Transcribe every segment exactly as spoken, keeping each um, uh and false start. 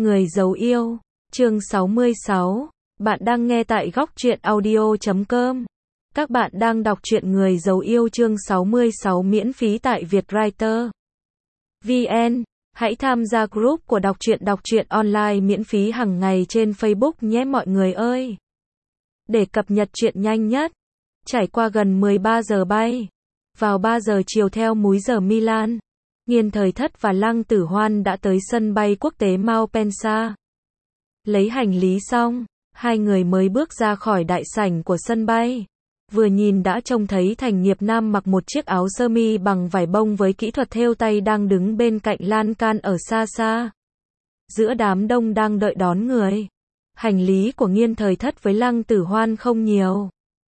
Người giấu yêu, chương sáu mươi sáu. Bạn đang nghe tại góc truyện audio chấm com. Các bạn đang đọc truyện Người giấu yêu chương sáu mươi sáu miễn phí tại Vietwriter chấm vn. Hãy tham gia group của đọc truyện đọc truyện online miễn phí hàng ngày trên Facebook nhé mọi người ơi. Để cập nhật truyện nhanh nhất. Trải qua gần mười ba giờ bay. Vào ba giờ chiều theo múi giờ Milan. Nghiên Thời Thất và Lăng Tử Hoan đã tới sân bay quốc tế Malpensa. Lấy hành lý xong, hai người mới bước ra khỏi đại sảnh của sân bay. Vừa nhìn đã trông thấy Thành Nghiệp Nam mặc một chiếc áo sơ mi bằng vải bông với kỹ thuật thêu tay đang đứng bên cạnh lan can ở xa xa. Giữa đám đông đang đợi đón người. Hành lý của Nghiên Thời Thất với Lăng Tử Hoan không nhiều.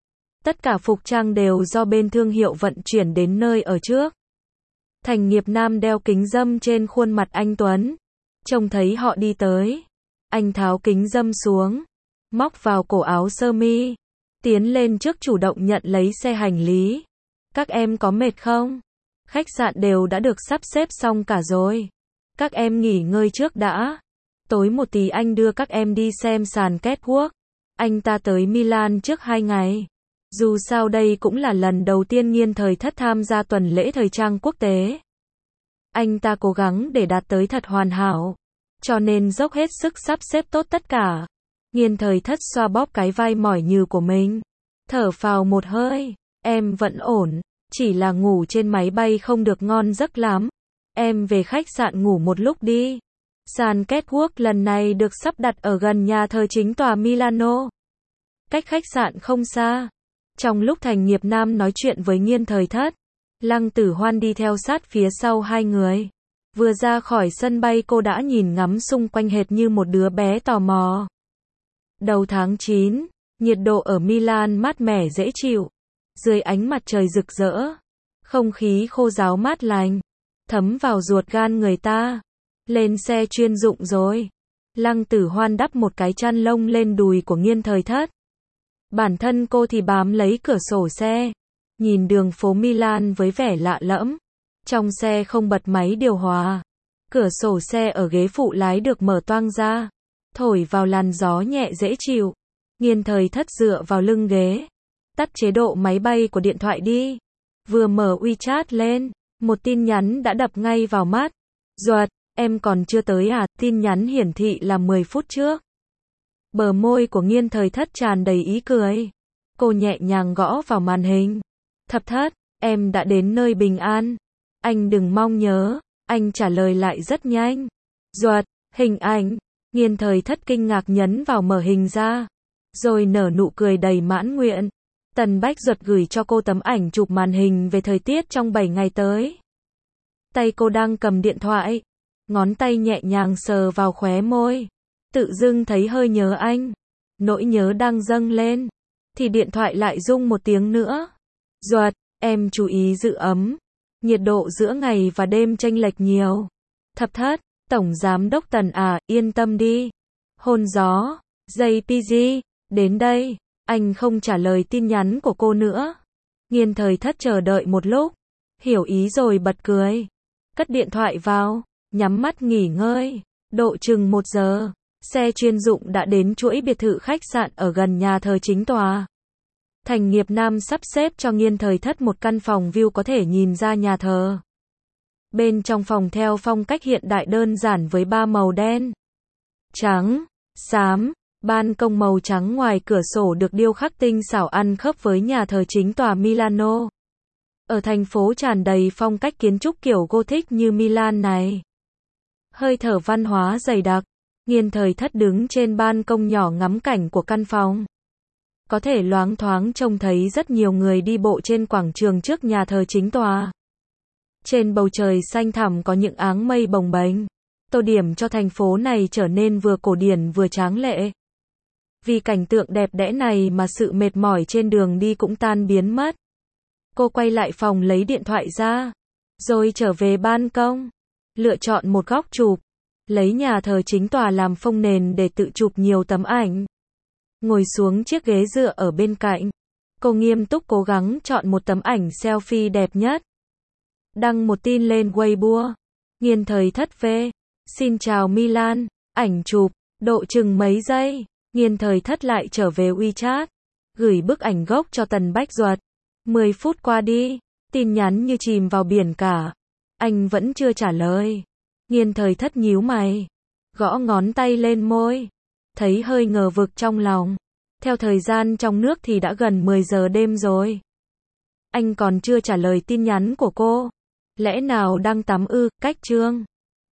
Tất cả phục trang đều do bên thương hiệu vận chuyển đến nơi ở trước. Thành Nghiệp Nam đeo kính râm trên khuôn mặt anh tuấn. Trông thấy họ đi tới. Anh tháo kính râm xuống. Móc vào cổ áo sơ mi. Tiến lên trước chủ động nhận lấy xe hành lý. Các em có mệt không? Khách sạn đều đã được sắp xếp xong cả rồi. Các em nghỉ ngơi trước đã. Tối một tí anh đưa các em đi xem sàn catwalk. Anh ta tới Milan trước hai ngày. Dù sao đây cũng là lần đầu tiên Nghiên Thời Thất tham gia tuần lễ thời trang quốc tế. Anh ta cố gắng để đạt tới thật hoàn hảo. Cho nên dốc hết sức sắp xếp tốt tất cả. Nghiên Thời Thất xoa bóp cái vai mỏi nhừ của mình. Thở phào một hơi. Em vẫn ổn. Chỉ là ngủ trên máy bay không được ngon giấc lắm. Em về khách sạn ngủ một lúc đi. Sàn catwalk lần này được sắp đặt ở gần nhà thờ chính tòa Milano. Cách khách sạn không xa. Trong lúc Thành Nghiệp Nam nói chuyện với Nghiên Thời Thất, Lăng Tử Hoan đi theo sát phía sau hai người. Vừa ra khỏi sân bay cô đã nhìn ngắm xung quanh hệt như một đứa bé tò mò. Đầu tháng chín, nhiệt độ ở Milan mát mẻ dễ chịu. Dưới ánh mặt trời rực rỡ, không khí khô ráo mát lành, thấm vào ruột gan người ta. Lên xe chuyên dụng rồi. Lăng Tử Hoan đắp một cái chăn lông lên đùi của Nghiên Thời Thất. Bản thân cô thì bám lấy cửa sổ xe, nhìn đường phố Milan với vẻ lạ lẫm. Trong xe không bật máy điều hòa. Cửa sổ xe ở ghế phụ lái được mở toang ra, thổi vào làn gió nhẹ dễ chịu. Nghiên Thời Thất dựa vào lưng ghế, tắt chế độ máy bay của điện thoại đi. Vừa mở WeChat lên, một tin nhắn đã đập ngay vào mắt. Duật, em còn chưa tới à? Tin nhắn hiển thị là mười phút trước. Bờ môi của Nghiên Thời Thất tràn đầy ý cười. Cô nhẹ nhàng gõ vào màn hình. Thập Thất, em đã đến nơi bình an. Anh đừng mong nhớ. Anh trả lời lại rất nhanh. Duật, hình ảnh. Nghiên Thời Thất kinh ngạc nhấn vào mở hình ra. Rồi nở nụ cười đầy mãn nguyện. Tần Bách Duật gửi cho cô tấm ảnh chụp màn hình về thời tiết trong bảy ngày tới. Tay cô đang cầm điện thoại. Ngón tay nhẹ nhàng sờ vào khóe môi. Tự dưng thấy hơi nhớ anh. Nỗi nhớ đang dâng lên. Thì điện thoại lại rung một tiếng nữa. Duật, em chú ý giữ ấm. Nhiệt độ giữa ngày và đêm chênh lệch nhiều. Thập Thất, Tổng Giám đốc Tần à, yên tâm đi. Hôn gió, gi pê giê, đến đây. Anh không trả lời tin nhắn của cô nữa. Nghiên Thời Thất chờ đợi một lúc. Hiểu ý rồi bật cười. Cất điện thoại vào, nhắm mắt nghỉ ngơi. Độ chừng một giờ. Xe chuyên dụng đã đến chuỗi biệt thự khách sạn ở gần nhà thờ chính tòa. Thành Nghiệp Nam sắp xếp cho Nghiên Thời Thất một căn phòng view có thể nhìn ra nhà thờ. Bên trong phòng theo phong cách hiện đại đơn giản với ba màu đen, trắng, xám, ban công màu trắng ngoài cửa sổ được điêu khắc tinh xảo ăn khớp với nhà thờ chính tòa Milano. Ở thành phố tràn đầy phong cách kiến trúc kiểu Gothic như Milan này. Hơi thở văn hóa dày đặc. Nghiên Thời Thất đứng trên ban công nhỏ ngắm cảnh của căn phòng. Có thể loáng thoáng trông thấy rất nhiều người đi bộ trên quảng trường trước nhà thờ chính tòa. Trên bầu trời xanh thẳm có những áng mây bồng bềnh, tô điểm cho thành phố này trở nên vừa cổ điển vừa tráng lệ. Vì cảnh tượng đẹp đẽ này mà sự mệt mỏi trên đường đi cũng tan biến mất. Cô quay lại phòng lấy điện thoại ra, rồi trở về ban công, lựa chọn một góc chụp. Lấy nhà thờ chính tòa làm phông nền để tự chụp nhiều tấm ảnh. Ngồi xuống chiếc ghế dựa ở bên cạnh. Cô nghiêm túc cố gắng chọn một tấm ảnh selfie đẹp nhất. Đăng một tin lên Weibo. Nghiên Thời Thất về. Xin chào Milan. Ảnh chụp, độ chừng mấy giây, Nghiên Thời Thất lại trở về WeChat, gửi bức ảnh gốc cho Tần Bách Duật. mười phút qua đi, tin nhắn như chìm vào biển cả. Anh vẫn chưa trả lời. Nghiên Thời Thất nhíu mày, gõ ngón tay lên môi, thấy hơi ngờ vực trong lòng. Theo thời gian trong nước thì đã gần mười giờ đêm rồi. Anh còn chưa trả lời tin nhắn của cô. Lẽ nào đang tắm ư? Cách chương